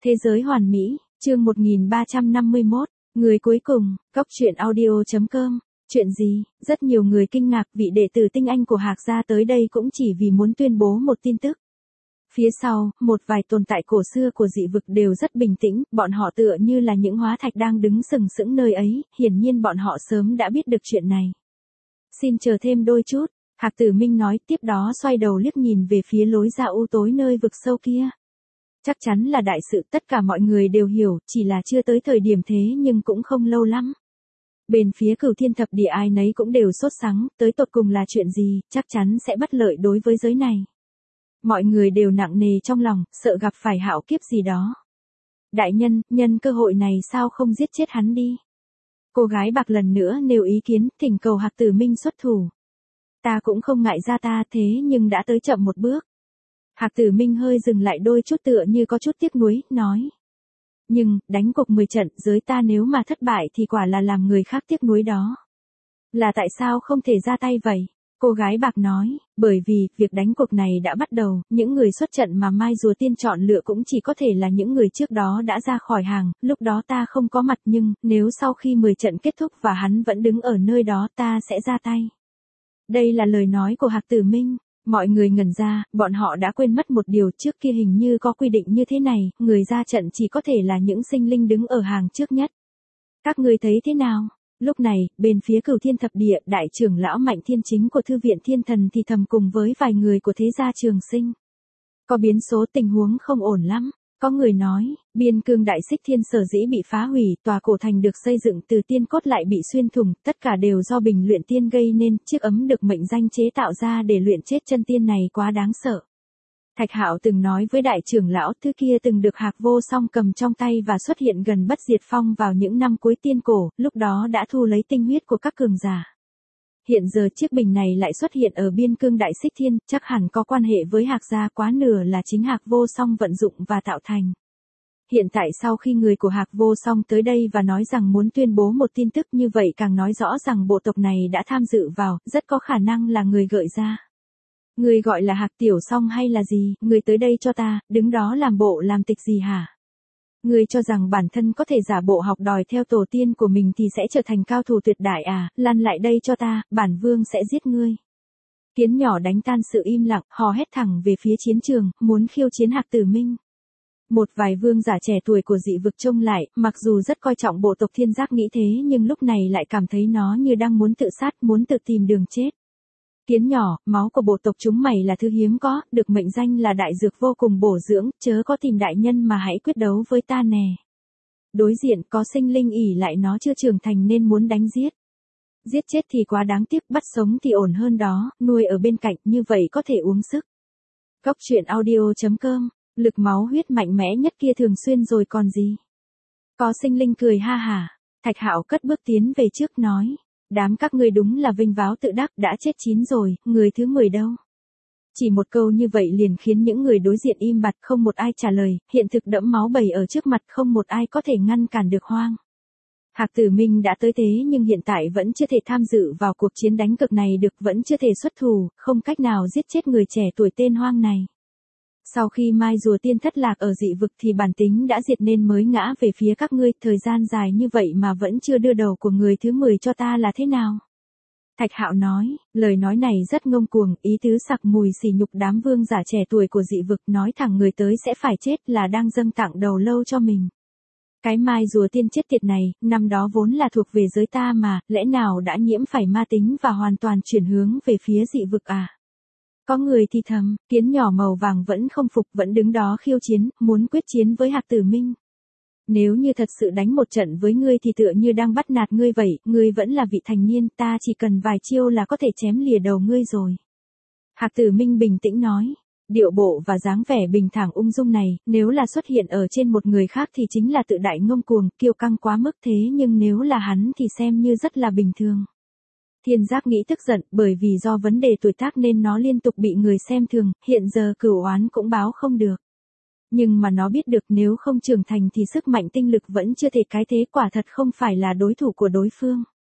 Thế giới hoàn mỹ, chương 1351, người cuối cùng, Cóc truyện audio.com, chuyện gì, rất nhiều người kinh ngạc vị đệ tử tinh anh của Hạc gia tới đây cũng chỉ vì muốn tuyên bố một tin tức. Phía sau, một vài tồn tại cổ xưa của dị vực đều rất bình tĩnh, bọn họ tựa như là những hóa thạch đang đứng sừng sững nơi ấy, hiển nhiên bọn họ sớm đã biết được chuyện này. Xin chờ thêm đôi chút, Hạc Tử Minh nói, tiếp đó xoay đầu liếc nhìn về phía lối ra u tối nơi vực sâu kia. Chắc chắn là đại sự, tất cả mọi người đều hiểu, chỉ là chưa tới thời điểm thế nhưng cũng không lâu lắm. Bên phía Cửu Thiên Thập Địa ai nấy cũng đều sốt sắng, tới tột cùng là chuyện gì, chắc chắn sẽ bất lợi đối với giới này. Mọi người đều nặng nề trong lòng, sợ gặp phải hạo kiếp gì đó. Đại nhân, nhân cơ hội này sao không giết chết hắn đi? Cô gái bạc lần nữa nêu ý kiến, thỉnh cầu Hạc Tử Minh xuất thủ. Ta cũng không ngại ra ta thế nhưng đã tới chậm một bước. Hạc Tử Minh hơi dừng lại đôi chút tựa như có chút tiếc nuối, nói. Nhưng, đánh cuộc 10 trận giới ta nếu mà thất bại thì quả là làm người khác tiếc nuối đó. Là tại sao không thể ra tay vậy? Cô gái bạc nói, bởi vì, việc đánh cuộc này đã bắt đầu, những người xuất trận mà Mai Rùa Tiên chọn lựa cũng chỉ có thể là những người trước đó đã ra khỏi hàng, lúc đó ta không có mặt nhưng, nếu sau khi 10 trận kết thúc và hắn vẫn đứng ở nơi đó ta sẽ ra tay. Đây là lời nói của Hạc Tử Minh. Mọi người ngẩn ra, bọn họ đã quên mất một điều, trước kia hình như có quy định như thế này, người ra trận chỉ có thể là những sinh linh đứng ở hàng trước nhất. Các ngươi thấy thế nào? Lúc này, bên phía Cửu Thiên Thập Địa, đại trưởng lão Mạnh Thiên Chính của Thư viện Thiên Thần thì thầm cùng với vài người của thế gia Trường Sinh. Có biến số, tình huống không ổn lắm. Có người nói, biên cương đại xích thiên sở dĩ bị phá hủy, tòa cổ thành được xây dựng từ tiên cốt lại bị xuyên thủng, tất cả đều do Bình Luyện Tiên gây nên, chiếc ấm được mệnh danh chế tạo ra để luyện chết chân tiên này quá đáng sợ. Thạch Hạo từng nói với đại trưởng lão, thứ kia từng được Hạc Vô Song cầm trong tay và xuất hiện gần Bất Diệt Phong vào những năm cuối tiên cổ, lúc đó đã thu lấy tinh huyết của các cường giả. Hiện giờ chiếc bình này lại xuất hiện ở biên cương đại xích thiên, chắc hẳn có quan hệ với Hạc gia, quá nửa là chính Hạc Vô Song vận dụng và tạo thành. Hiện tại sau khi người của Hạc Vô Song tới đây và nói rằng muốn tuyên bố một tin tức như vậy càng nói rõ rằng bộ tộc này đã tham dự vào, rất có khả năng là người gợi ra. Người gọi là Hạc Tiểu Song hay là gì, người tới đây cho ta, đứng đó làm bộ làm tịch gì hả? Người cho rằng bản thân có thể giả bộ học đòi theo tổ tiên của mình thì sẽ trở thành cao thủ tuyệt đại à, lăn lại đây cho ta, bản vương sẽ giết ngươi. Kiến nhỏ đánh tan sự im lặng, hò hét thẳng về phía chiến trường, muốn khiêu chiến Hạc Tử Minh. Một vài vương giả trẻ tuổi của dị vực trông lại, mặc dù rất coi trọng bộ tộc Thiên Giác nghĩ thế nhưng lúc này lại cảm thấy nó như đang muốn tự sát, muốn tự tìm đường chết. Kiến nhỏ, máu của bộ tộc chúng mày là thứ hiếm có, được mệnh danh là đại dược vô cùng bổ dưỡng, chớ có tìm đại nhân mà hãy quyết đấu với ta nè. Đối diện có sinh linh ỉ lại nó chưa trưởng thành nên muốn đánh giết. Giết chết thì quá đáng tiếc, bắt sống thì ổn hơn đó, nuôi ở bên cạnh như vậy có thể uống sức. Cóc truyện audio.com, lực máu huyết mạnh mẽ nhất kia thường xuyên rồi còn gì. Có sinh linh cười ha hả, Thạch Hạo cất bước tiến về trước nói. Đám các ngươi đúng là vinh váo tự đắc, đã chết 9 rồi, người thứ 10 đâu? Chỉ một câu như vậy liền khiến những người đối diện im bặt, không một ai trả lời, hiện thực đẫm máu bầy ở trước mặt, không một ai có thể ngăn cản được hoang. Hạc Tử Minh đã tới thế nhưng hiện tại vẫn chưa thể tham dự vào cuộc chiến đánh cực này được, vẫn chưa thể xuất thủ, không cách nào giết chết người trẻ tuổi tên hoang này. Sau khi Mai Rùa Tiên thất lạc ở dị vực thì bản tính đã diệt nên mới ngã về phía các ngươi, thời gian dài như vậy mà vẫn chưa đưa đầu của người thứ 10 cho ta là thế nào? Thạch Hạo nói, lời nói này rất ngông cuồng, ý tứ sặc mùi sỉ nhục đám vương giả trẻ tuổi của dị vực, nói thẳng người tới sẽ phải chết là đang dâng tặng đầu lâu cho mình. Cái Mai Rùa Tiên chết tiệt này, năm đó vốn là thuộc về giới ta mà, lẽ nào đã nhiễm phải ma tính và hoàn toàn chuyển hướng về phía dị vực à? Có người thì thầm, kiến nhỏ màu vàng vẫn không phục, vẫn đứng đó khiêu chiến, muốn quyết chiến với Hạc Tử Minh. Nếu như thật sự đánh một trận với ngươi thì tựa như đang bắt nạt ngươi vậy, ngươi vẫn là vị thành niên, ta chỉ cần vài chiêu là có thể chém lìa đầu ngươi rồi. Hạc Tử Minh bình tĩnh nói, điệu bộ và dáng vẻ bình thản ung dung này, nếu là xuất hiện ở trên một người khác thì chính là tự đại ngông cuồng, kiêu căng quá mức, thế nhưng nếu là hắn thì xem như rất là bình thường. Thiên Giác nghĩ tức giận, bởi vì do vấn đề tuổi tác nên nó liên tục bị người xem thường, hiện giờ cửu oán cũng báo không được. Nhưng mà nó biết được nếu không trưởng thành thì sức mạnh tinh lực vẫn chưa thể cái thế, quả thật không phải là đối thủ của đối phương.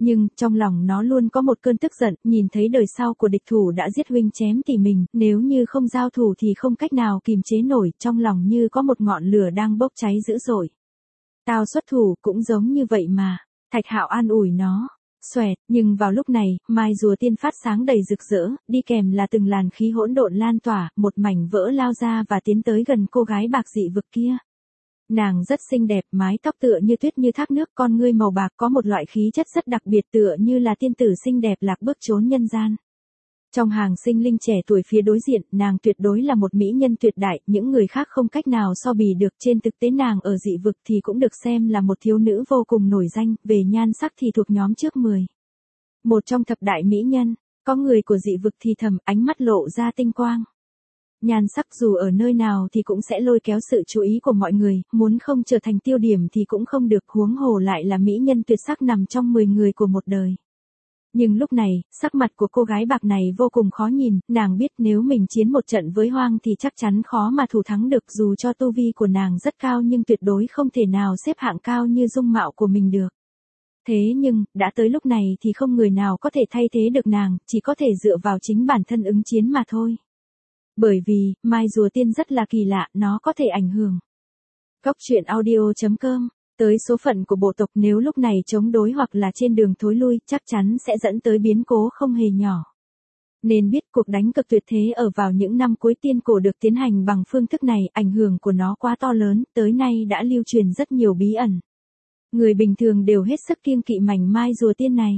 Nhưng, trong lòng nó luôn có một cơn tức giận, nhìn thấy đời sau của địch thủ đã giết huynh chém tỷ mình, nếu như không giao thủ thì không cách nào kìm chế nổi, trong lòng như có một ngọn lửa đang bốc cháy dữ dội. Tao xuất thủ cũng giống như vậy mà. Thạch Hạo an ủi nó. Xoẹt, nhưng vào lúc này, mai rùa tiên phát sáng đầy rực rỡ, đi kèm là từng làn khí hỗn độn lan tỏa, một mảnh vỡ lao ra và tiến tới gần cô gái bạc dị vực kia. Nàng rất xinh đẹp, mái tóc tựa như tuyết như thác nước, con ngươi màu bạc có một loại khí chất rất đặc biệt tựa như là tiên tử xinh đẹp lạc bước trốn nhân gian. Trong hàng sinh linh trẻ tuổi phía đối diện, nàng tuyệt đối là một mỹ nhân tuyệt đại, những người khác không cách nào so bì được, trên thực tế nàng ở dị vực thì cũng được xem là một thiếu nữ vô cùng nổi danh, về nhan sắc thì thuộc nhóm trước 10. Một trong thập đại mỹ nhân, có người của dị vực thì thầm, ánh mắt lộ ra tinh quang. Nhan sắc dù ở nơi nào thì cũng sẽ lôi kéo sự chú ý của mọi người, muốn không trở thành tiêu điểm thì cũng không được, huống hồ lại là mỹ nhân tuyệt sắc nằm trong 10 người của một đời. Nhưng lúc này, sắc mặt của cô gái bạc này vô cùng khó nhìn, nàng biết nếu mình chiến một trận với Hoang thì chắc chắn khó mà thủ thắng được, dù cho tu vi của nàng rất cao nhưng tuyệt đối không thể nào xếp hạng cao như dung mạo của mình được. Thế nhưng, đã tới lúc này thì không người nào có thể thay thế được nàng, chỉ có thể dựa vào chính bản thân ứng chiến mà thôi. Bởi vì, mai rùa tiên rất là kỳ lạ, nó có thể ảnh hưởng. Góc truyện audio.com tới số phận của bộ tộc, nếu lúc này chống đối hoặc là trên đường thối lui, chắc chắn sẽ dẫn tới biến cố không hề nhỏ. Nên biết cuộc đánh cực tuyệt thế ở vào những năm cuối tiên cổ được tiến hành bằng phương thức này, ảnh hưởng của nó quá to lớn, tới nay đã lưu truyền rất nhiều bí ẩn. Người bình thường đều hết sức kiêng kỵ mảnh mai rùa tiên này.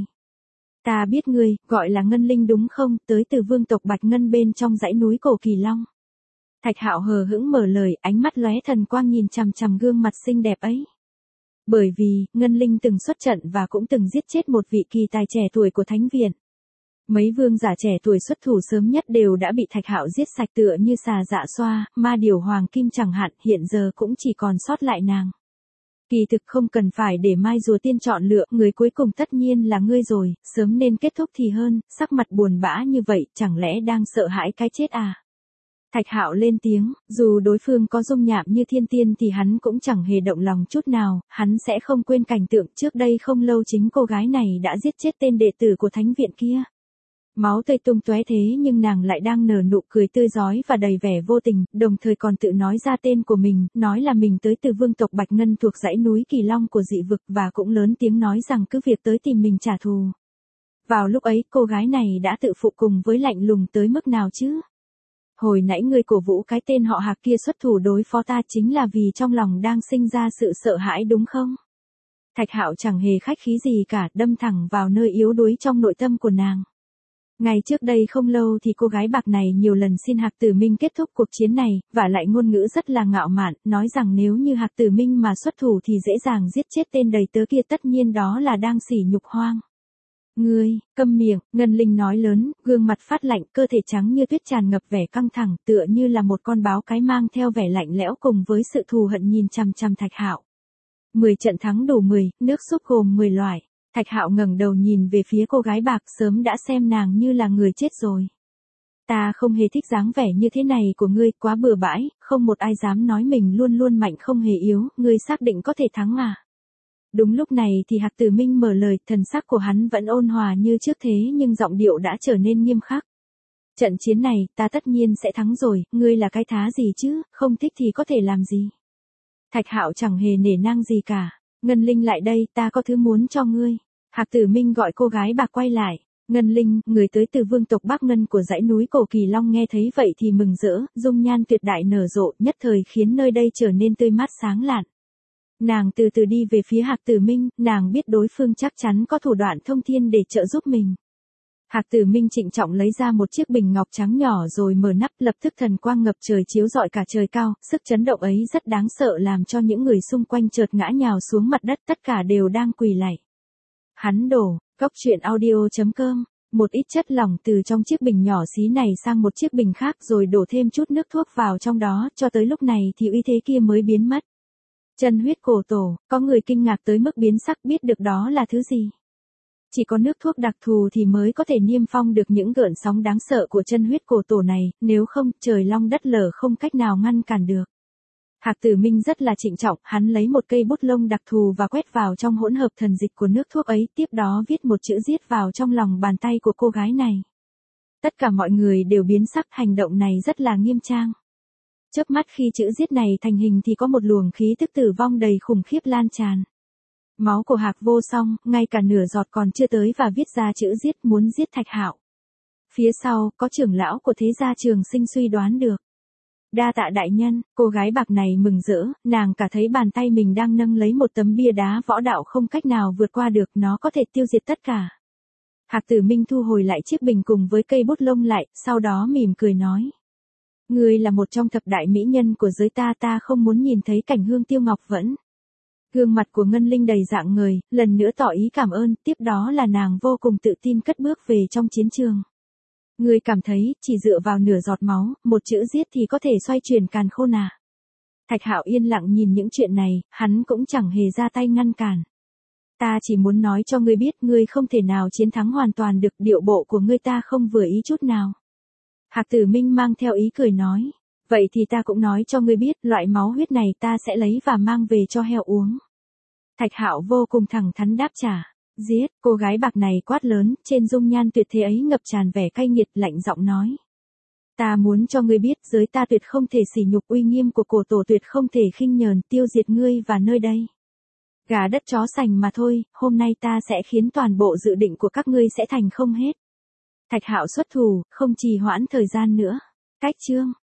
Ta biết ngươi, gọi là Ngân Linh đúng không, tới từ vương tộc Bạch Ngân bên trong dãy núi cổ Kỳ Long. Thạch Hạo hờ hững mở lời, ánh mắt lóe thần quang nhìn chằm chằm gương mặt xinh đẹp ấy. Bởi vì, Ngân Linh từng xuất trận và cũng từng giết chết một vị kỳ tài trẻ tuổi của Thánh Viện. Mấy vương giả trẻ tuổi xuất thủ sớm nhất đều đã bị Thạch Hạo giết sạch tựa như xà dạ xoa, ma điều hoàng kim chẳng hạn, hiện giờ cũng chỉ còn sót lại nàng. Kỳ thực không cần phải để mai rùa tiên chọn lựa, người cuối cùng tất nhiên là ngươi rồi, sớm nên kết thúc thì hơn, sắc mặt buồn bã như vậy, chẳng lẽ đang sợ hãi cái chết à? Thạch Hạo lên tiếng, dù đối phương có dung nhạm như thiên tiên thì hắn cũng chẳng hề động lòng chút nào, hắn sẽ không quên cảnh tượng trước đây không lâu chính cô gái này đã giết chết tên đệ tử của Thánh Viện kia. Máu tươi tung tóe thế nhưng nàng lại đang nở nụ cười tươi rói và đầy vẻ vô tình, đồng thời còn tự nói ra tên của mình, nói là mình tới từ vương tộc Bạch Ngân thuộc dãy núi Kỳ Long của dị vực và cũng lớn tiếng nói rằng cứ việc tới tìm mình trả thù. Vào lúc ấy, cô gái này đã tự phụ cùng với lạnh lùng tới mức nào chứ? Hồi nãy ngươi cổ vũ cái tên họ Hạc kia xuất thủ đối phó ta chính là vì trong lòng đang sinh ra sự sợ hãi đúng không? Thạch Hạo chẳng hề khách khí gì cả, đâm thẳng vào nơi yếu đuối trong nội tâm của nàng. Ngày trước đây không lâu thì cô gái bạc này nhiều lần xin Hạc Tử Minh kết thúc cuộc chiến này, và lại ngôn ngữ rất là ngạo mạn, nói rằng nếu như Hạc Tử Minh mà xuất thủ thì dễ dàng giết chết tên đầy tớ kia, tất nhiên đó là đang sỉ nhục Hoang. Ngươi, câm miệng, Ngân Linh nói lớn, gương mặt phát lạnh, cơ thể trắng như tuyết tràn ngập vẻ căng thẳng, tựa như là một con báo cái mang theo vẻ lạnh lẽo cùng với sự thù hận nhìn chằm chằm Thạch Hạo. 10 trận thắng đủ 10, nước súp gồm 10 loại. Thạch Hạo ngẩng đầu nhìn về phía cô gái bạc, sớm đã xem nàng như là người chết rồi. Ta không hề thích dáng vẻ như thế này của ngươi, quá bừa bãi, không một ai dám nói mình luôn luôn mạnh không hề yếu, ngươi xác định có thể thắng à? Đúng lúc này thì Hạc Tử Minh mở lời, thần sắc của hắn vẫn ôn hòa như trước thế nhưng giọng điệu đã trở nên nghiêm khắc. Trận chiến này, ta tất nhiên sẽ thắng rồi, ngươi là cái thá gì chứ, không thích thì có thể làm gì. Thạch Hạo chẳng hề nể nang gì cả. Ngân Linh lại đây, ta có thứ muốn cho ngươi. Hạc Tử Minh gọi cô gái bạc quay lại. Ngân Linh, người tới từ vương tộc Bắc Ngân của dãy núi cổ Kỳ Long nghe thấy vậy thì mừng rỡ, dung nhan tuyệt đại nở rộ, nhất thời khiến nơi đây trở nên tươi mát sáng lạn. Nàng từ từ đi về phía Hạc Tử Minh, nàng biết đối phương chắc chắn có thủ đoạn thông thiên để trợ giúp mình. Hạc Tử Minh trịnh trọng lấy ra một chiếc bình ngọc trắng nhỏ rồi mở nắp, lập tức thần quang ngập trời chiếu rọi cả trời cao, sức chấn động ấy rất đáng sợ làm cho những người xung quanh chợt ngã nhào xuống mặt đất, tất cả đều đang quỳ lạy. Hắn đổ, góc truyện audio.com, một ít chất lỏng từ trong chiếc bình nhỏ xí này sang một chiếc bình khác rồi đổ thêm chút nước thuốc vào trong đó, cho tới lúc này thì uy thế kia mới biến mất. Chân huyết cổ tổ, có người kinh ngạc tới mức biến sắc, biết được đó là thứ gì. Chỉ có nước thuốc đặc thù thì mới có thể niêm phong được những gợn sóng đáng sợ của chân huyết cổ tổ này, nếu không, trời long đất lở không cách nào ngăn cản được. Hạc Tử Minh rất là trịnh trọng, hắn lấy một cây bút lông đặc thù và quét vào trong hỗn hợp thần dịch của nước thuốc ấy, tiếp đó viết một chữ giết vào trong lòng bàn tay của cô gái này. Tất cả mọi người đều biến sắc, hành động này rất là nghiêm trang. Chớp mắt khi chữ giết này thành hình thì có một luồng khí tức tử vong đầy khủng khiếp lan tràn. Máu của Hạc Vô Song, ngay cả nửa giọt còn chưa tới và viết ra chữ giết muốn giết Thạch Hạo. Phía sau, có trưởng lão của thế gia Trường Sinh suy đoán được. Đa tạ đại nhân, cô gái bạc này mừng rỡ, nàng cả thấy bàn tay mình đang nâng lấy một tấm bia đá võ đạo không cách nào vượt qua được, nó có thể tiêu diệt tất cả. Hạc Tử Minh thu hồi lại chiếc bình cùng với cây bút lông lại, sau đó mỉm cười nói. Ngươi là một trong thập đại mỹ nhân của giới ta, ta không muốn nhìn thấy cảnh Hương Tiêu Ngọc Vẫn. Gương mặt của Ngân Linh đầy rạng ngời, lần nữa tỏ ý cảm ơn, tiếp đó là nàng vô cùng tự tin cất bước về trong chiến trường. Ngươi cảm thấy, chỉ dựa vào nửa giọt máu, một chữ giết thì có thể xoay chuyển càn khôn à? Thạch Hạo yên lặng nhìn những chuyện này, hắn cũng chẳng hề ra tay ngăn cản. Ta chỉ muốn nói cho ngươi biết, ngươi không thể nào chiến thắng hoàn toàn được, điệu bộ của ngươi ta không vừa ý chút nào. Hạc Tử Minh mang theo ý cười nói, vậy thì ta cũng nói cho ngươi biết, loại máu huyết này ta sẽ lấy và mang về cho heo uống. Thạch Hạo vô cùng thẳng thắn đáp trả. Giết, cô gái bạc này quát lớn, trên dung nhan tuyệt thế ấy ngập tràn vẻ cay nghiệt, lạnh giọng nói. Ta muốn cho ngươi biết, giới ta tuyệt không thể sỉ nhục uy nghiêm của cổ tổ, tuyệt không thể khinh nhờn, tiêu diệt ngươi và nơi đây. Gà đất chó sành mà thôi, hôm nay ta sẽ khiến toàn bộ dự định của các ngươi sẽ thành không hết. Thạch Hạo xuất thủ, không trì hoãn thời gian nữa. Cách chương